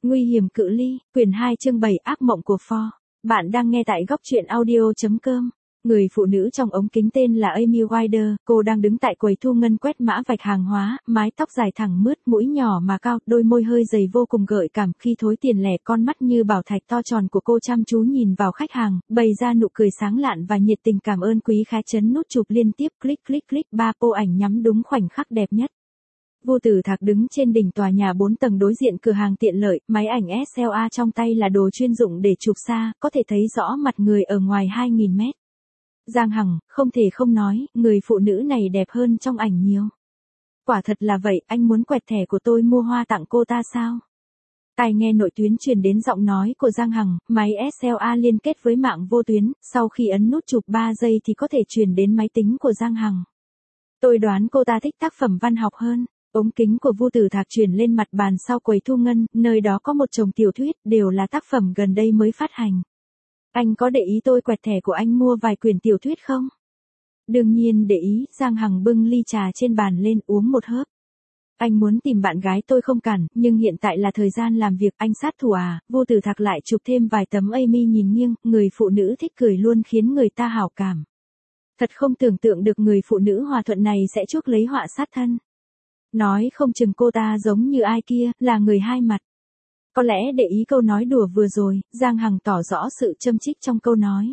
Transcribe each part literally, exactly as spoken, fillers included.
Nguy hiểm cự ly, quyển hai chương bảy ác mộng của For. Bạn đang nghe tại góc truyện audio.com. Người phụ nữ trong ống kính tên là Amy Wider, cô đang đứng tại quầy thu ngân quét mã vạch hàng hóa, mái tóc dài thẳng mướt, mũi nhỏ mà cao, đôi môi hơi dày vô cùng gợi cảm khi thối tiền lẻ, con mắt như bảo thạch to tròn của cô chăm chú nhìn vào khách hàng, bày ra nụ cười sáng lạn và nhiệt tình cảm ơn quý khá chấn nút chụp liên tiếp click click click ba pô ảnh nhắm đúng khoảnh khắc đẹp nhất. Vô Tử Thạc đứng trên đỉnh tòa nhà bốn tầng đối diện cửa hàng tiện lợi, máy ảnh ét lờ a trong tay là đồ chuyên dụng để chụp xa, có thể thấy rõ mặt người ở ngoài hai nghìn mét. Giang Hằng, không thể không nói, người phụ nữ này đẹp hơn trong ảnh nhiều. Quả thật là vậy, anh muốn quẹt thẻ của tôi mua hoa tặng cô ta sao? Tai nghe nội tuyến truyền đến giọng nói của Giang Hằng, máy ét lờ a liên kết với mạng vô tuyến, sau khi ấn nút chụp ba giây thì có thể truyền đến máy tính của Giang Hằng. Tôi đoán cô ta thích tác phẩm văn học hơn. Ống kính của Vô Tử Thạc chuyển lên mặt bàn sau quầy thu ngân, nơi đó có một chồng tiểu thuyết, đều là tác phẩm gần đây mới phát hành. Anh có để ý tôi quẹt thẻ của anh mua vài quyển tiểu thuyết không? Đương nhiên để ý, Giang Hằng bưng ly trà trên bàn lên uống một hớp. Anh muốn tìm bạn gái tôi không cản, nhưng hiện tại là thời gian làm việc, anh sát thủ à? Vô Tử Thạc lại chụp thêm vài tấm Amy nhìn nghiêng, người phụ nữ thích cười luôn khiến người ta hảo cảm. Thật không tưởng tượng được người phụ nữ hòa thuận này sẽ chuốc lấy họa sát thân. Nói không chừng cô ta giống như ai kia, là người hai mặt. Có lẽ để ý câu nói đùa vừa rồi, Giang Hằng tỏ rõ sự châm chích trong câu nói.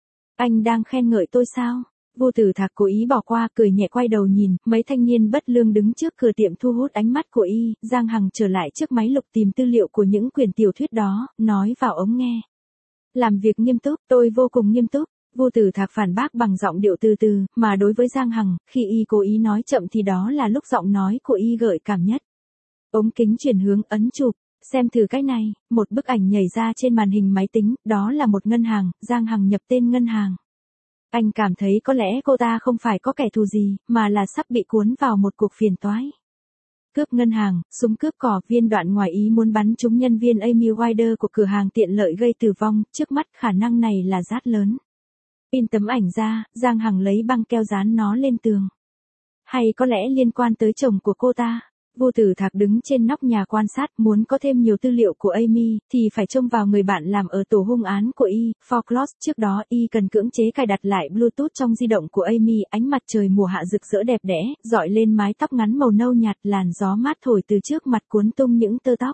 Anh đang khen ngợi tôi sao? Vô Tử Thạc cố ý bỏ qua, cười nhẹ quay đầu nhìn, mấy thanh niên bất lương đứng trước cửa tiệm thu hút ánh mắt của y, Giang Hằng trở lại trước máy lục tìm tư liệu của những quyển tiểu thuyết đó, nói vào ống nghe. Làm việc nghiêm túc, tôi vô cùng nghiêm túc. Vô Tử Thạc phản bác bằng giọng điệu từ từ, mà đối với Giang Hằng, khi y cố ý nói chậm thì đó là lúc giọng nói của y gợi cảm nhất. Ống kính chuyển hướng ấn chụp, xem thử cái này, một bức ảnh nhảy ra trên màn hình máy tính, đó là một ngân hàng, Giang Hằng nhập tên ngân hàng. Anh cảm thấy có lẽ cô ta không phải có kẻ thù gì, mà là sắp bị cuốn vào một cuộc phiền toái. Cướp ngân hàng, súng cướp cỏ, viên đạn ngoài ý muốn bắn trúng nhân viên Amy Wider của cửa hàng tiện lợi gây tử vong, trước mắt khả năng này là rát lớn. Pin tấm ảnh ra, Giang Hằng lấy băng keo dán nó lên tường. Hay có lẽ liên quan tới chồng của cô ta. Vô Tử Thạc đứng trên nóc nhà quan sát, muốn có thêm nhiều tư liệu của Amy, thì phải trông vào người bạn làm ở tổ hung án của y, Folklore. Trước đó y cần cưỡng chế cài đặt lại Bluetooth trong di động của Amy, ánh mặt trời mùa hạ rực rỡ đẹp đẽ, dọi lên mái tóc ngắn màu nâu nhạt, làn gió mát thổi từ trước mặt cuốn tung những tơ tóc.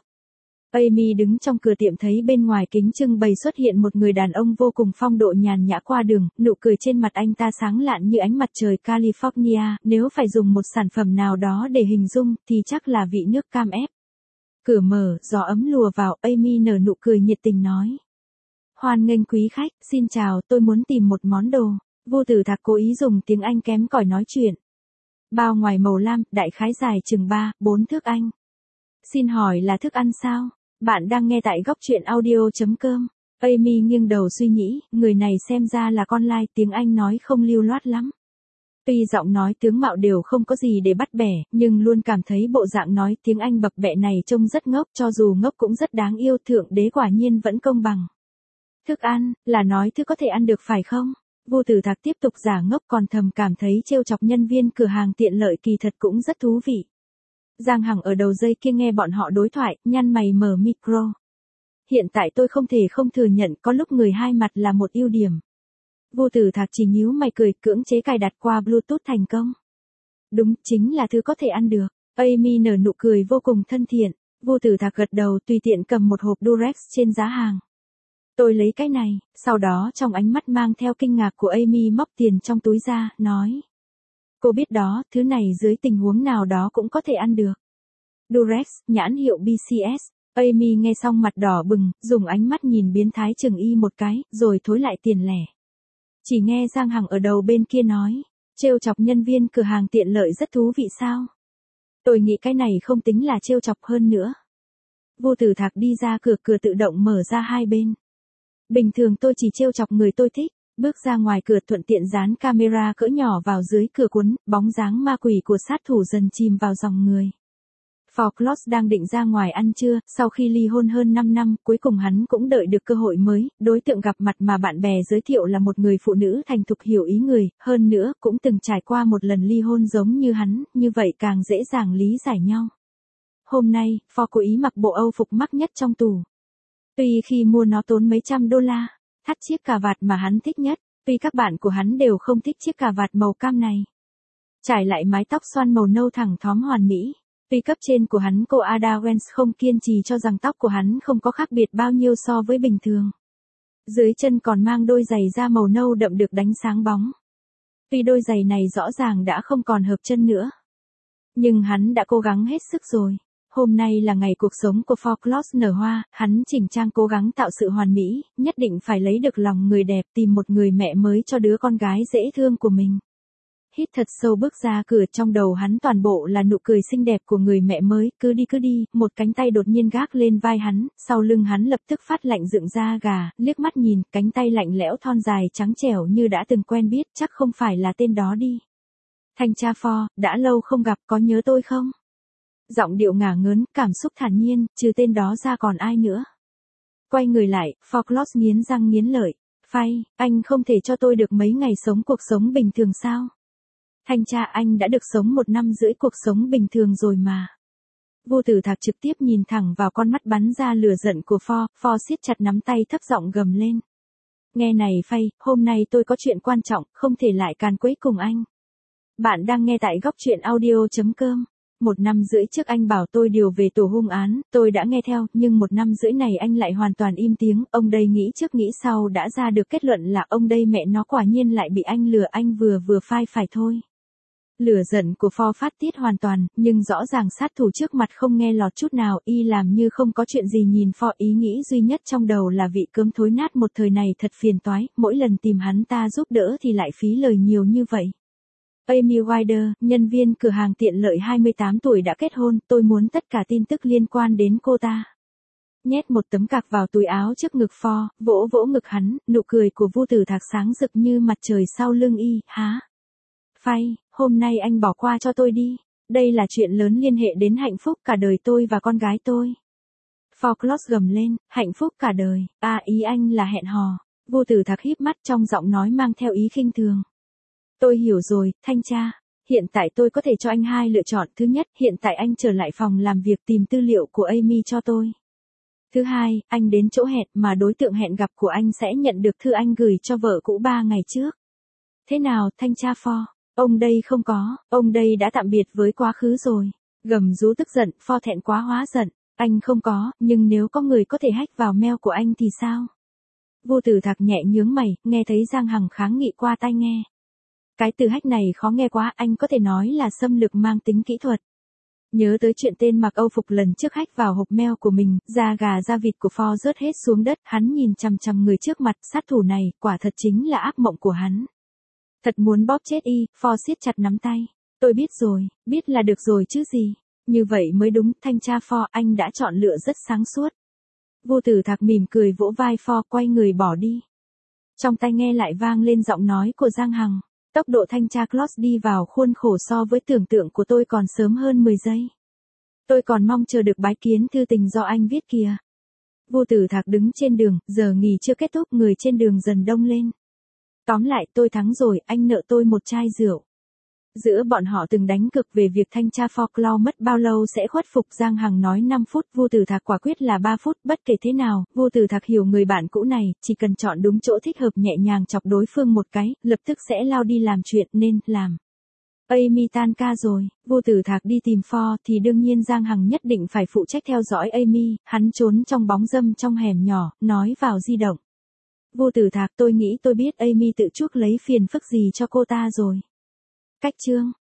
Amy đứng trong cửa tiệm thấy bên ngoài kính trưng bày xuất hiện một người đàn ông vô cùng phong độ nhàn nhã qua đường, nụ cười trên mặt anh ta sáng lạn như ánh mặt trời California, nếu phải dùng một sản phẩm nào đó để hình dung, thì chắc là vị nước cam ép. Cửa mở, gió ấm lùa vào, Amy nở nụ cười nhiệt tình nói. Hoan nghênh quý khách, xin chào, tôi muốn tìm một món đồ. Vô Tử Thạc cố ý dùng tiếng Anh kém cỏi nói chuyện. Bao ngoài màu lam, đại khái dài chừng ba, bốn thước Anh. Xin hỏi là thức ăn sao? Bạn đang nghe tại góc truyện audio.com. Amy nghiêng đầu suy nghĩ, người này xem ra là con lai, tiếng Anh nói không lưu loát lắm. Tuy giọng nói tướng mạo đều không có gì để bắt bẻ, nhưng luôn cảm thấy bộ dạng nói tiếng Anh bập bẹ này trông rất ngốc, cho dù ngốc cũng rất đáng yêu, thượng đế quả nhiên vẫn công bằng. Thức ăn, là nói thứ có thể ăn được phải không? Vô Tử Thạc tiếp tục giả ngốc, còn thầm cảm thấy trêu chọc nhân viên cửa hàng tiện lợi kỳ thật cũng rất thú vị. Giang Hằng ở đầu dây kia nghe bọn họ đối thoại, nhăn mày mở micro. Hiện tại tôi không thể không thừa nhận có lúc người hai mặt là một ưu điểm. Vô Tử Thạc chỉ nhíu mày cười, cưỡng chế cài đặt qua Bluetooth thành công. Đúng, chính là thứ có thể ăn được. Amy nở nụ cười vô cùng thân thiện. Vô Tử Thạc gật đầu, tùy tiện cầm một hộp Durex trên giá hàng. Tôi lấy cái này, sau đó trong ánh mắt mang theo kinh ngạc của Amy móc tiền trong túi ra, nói. Cô biết đó, thứ này dưới tình huống nào đó cũng có thể ăn được. Durex, nhãn hiệu bê xê ét. Amy nghe xong mặt đỏ bừng, dùng ánh mắt nhìn biến thái chừng y một cái, rồi thối lại tiền lẻ. Chỉ nghe Giang Hằng ở đầu bên kia nói, trêu chọc nhân viên cửa hàng tiện lợi rất thú vị sao? Tôi nghĩ cái này không tính là trêu chọc hơn nữa. Vô Tử Thạc đi ra cửa, cửa tự động mở ra hai bên. Bình thường tôi chỉ trêu chọc người tôi thích. Bước ra ngoài cửa, thuận tiện dán camera cỡ nhỏ vào dưới cửa cuốn, bóng dáng ma quỷ của sát thủ dần chìm vào dòng người. Folklore đang định ra ngoài ăn trưa, sau khi ly hôn hơn năm năm, cuối cùng hắn cũng đợi được cơ hội mới, đối tượng gặp mặt mà bạn bè giới thiệu là một người phụ nữ thành thục hiểu ý người, hơn nữa cũng từng trải qua một lần ly hôn giống như hắn, như vậy càng dễ dàng lý giải nhau. hôm nay, Ford cố ý mặc bộ Âu phục mắc nhất trong tủ. Tuy khi mua nó tốn mấy trăm đô la, thắt chiếc cà vạt mà hắn thích nhất, tuy các bạn của hắn đều không thích chiếc cà vạt màu cam này. Trải lại mái tóc xoăn màu nâu thẳng thóm hoàn mỹ. Tuy cấp trên của hắn cô Ada Wens không kiên trì cho rằng tóc của hắn không có khác biệt bao nhiêu so với bình thường. Dưới chân còn mang đôi giày da màu nâu đậm được đánh sáng bóng. Tuy đôi giày này rõ ràng đã không còn hợp chân nữa. Nhưng hắn đã cố gắng hết sức rồi. Hôm nay là ngày cuộc sống của Ford Close nở hoa, hắn chỉnh trang cố gắng tạo sự hoàn mỹ, nhất định phải lấy được lòng người đẹp, tìm một người mẹ mới cho đứa con gái dễ thương của mình. Hít thật sâu bước ra cửa, trong đầu hắn toàn bộ là nụ cười xinh đẹp của người mẹ mới, cứ đi cứ đi, một cánh tay đột nhiên gác lên vai hắn, sau lưng hắn lập tức phát lạnh dựng da gà, liếc mắt nhìn, cánh tay lạnh lẽo thon dài trắng trẻo như đã từng quen biết, chắc không phải là tên đó đi. Thanh tra Ford, đã lâu không gặp, có nhớ tôi không? Giọng điệu ngả ngớn, cảm xúc thản nhiên, trừ tên đó ra còn ai nữa? Quay người lại, Ford Close nghiến răng nghiến lợi. Phai, anh không thể cho tôi được mấy ngày sống cuộc sống bình thường sao? Thanh tra, anh đã được sống một năm rưỡi cuộc sống bình thường rồi mà. Vô Tử Thạc trực tiếp nhìn thẳng vào con mắt bắn ra lửa giận của Ford, Ford siết chặt nắm tay thấp giọng gầm lên. Nghe này Phai, hôm nay tôi có chuyện quan trọng, không thể lại càn quấy cùng anh. Bạn đang nghe tại góc truyện audio.com. Một năm rưỡi trước anh bảo tôi điều về tổ hung án, tôi đã nghe theo, nhưng một năm rưỡi này anh lại hoàn toàn im tiếng, ông đây nghĩ trước nghĩ sau đã ra được kết luận là ông đây mẹ nó quả nhiên lại bị anh lừa, anh vừa vừa phai phải thôi. Lửa giận của Ford phát tiết hoàn toàn, nhưng rõ ràng sát thủ trước mặt không nghe lọt chút nào, y làm như không có chuyện gì nhìn Ford, ý nghĩ duy nhất trong đầu là vị cơm thối nát một thời này thật phiền toái, mỗi lần tìm hắn ta giúp đỡ thì lại phí lời nhiều như vậy. Amy Wider, nhân viên cửa hàng tiện lợi hai mươi tám tuổi đã kết hôn, tôi muốn tất cả tin tức liên quan đến cô ta. Nhét một tấm cạc vào túi áo trước ngực Ford, vỗ vỗ ngực hắn, nụ cười của Vô Tử Thạc sáng rực như mặt trời sau lưng y, há. Phai, hôm nay anh bỏ qua cho tôi đi. Đây là chuyện lớn liên hệ đến hạnh phúc cả đời tôi và con gái tôi. Ford Close gầm lên, hạnh phúc cả đời, à ý anh là hẹn hò. Vô Tử Thạc híp mắt, trong giọng nói mang theo ý khinh thường. Tôi hiểu rồi, thanh tra. Hiện tại tôi có thể cho anh hai lựa chọn. Thứ nhất, hiện tại anh trở lại phòng làm việc tìm tư liệu của Amy cho tôi. Thứ hai, anh đến chỗ hẹn mà đối tượng hẹn gặp của anh sẽ nhận được thư anh gửi cho vợ cũ ba ngày trước. Thế nào, thanh tra Ford? Ông đây không có, ông đây đã tạm biệt với quá khứ rồi. Gầm rú tức giận, Ford thẹn quá hóa giận. Anh không có, nhưng nếu có người có thể hack vào mail của anh thì sao? Vô Tử Thạc nhẹ nhướng mày, nghe thấy Giang Hằng kháng nghị qua tai nghe. Cái từ hack này khó nghe quá, anh có thể nói là xâm lược mang tính kỹ thuật. Nhớ tới chuyện tên mặc Âu phục lần trước hack vào hộp mail của mình, da gà da vịt của Ford rớt hết xuống đất, hắn nhìn chằm chằm người trước mặt, sát thủ này, quả thật chính là ác mộng của hắn. Thật muốn bóp chết y, Ford siết chặt nắm tay. Tôi biết rồi, biết là được rồi chứ gì. Như vậy mới đúng, thanh tra Ford, anh đã chọn lựa rất sáng suốt. Vô Tử Thạc mỉm cười vỗ vai Ford, quay người bỏ đi. Trong tai nghe lại vang lên giọng nói của Giang Hằng. Tốc độ thanh tra Close đi vào khuôn khổ so với tưởng tượng của tôi còn sớm hơn mười giây. Tôi còn mong chờ được bái kiến thư tình do anh viết kìa. Vô Tử Thạc đứng trên đường, giờ nghỉ chưa kết thúc, người trên đường dần đông lên. Tóm lại, tôi thắng rồi, anh nợ tôi một chai rượu. Giữa bọn họ từng đánh cược về việc thanh tra Ford Close mất bao lâu sẽ khuất phục. Giang Hằng nói năm phút, Vô Tử Thạc quả quyết là ba phút. Bất kể thế nào, Vô Tử Thạc hiểu người bạn cũ này, chỉ cần chọn đúng chỗ thích hợp, nhẹ nhàng chọc đối phương một cái, lập tức sẽ lao đi làm chuyện nên làm. Amy tan ca rồi, Vô Tử Thạc đi tìm Ford thì đương nhiên Giang Hằng nhất định phải phụ trách theo dõi Amy. Hắn trốn trong bóng râm trong hẻm nhỏ, nói vào di động. Vô Tử Thạc, tôi nghĩ tôi biết Amy tự chuốc lấy phiền phức gì cho cô ta rồi. Cách chương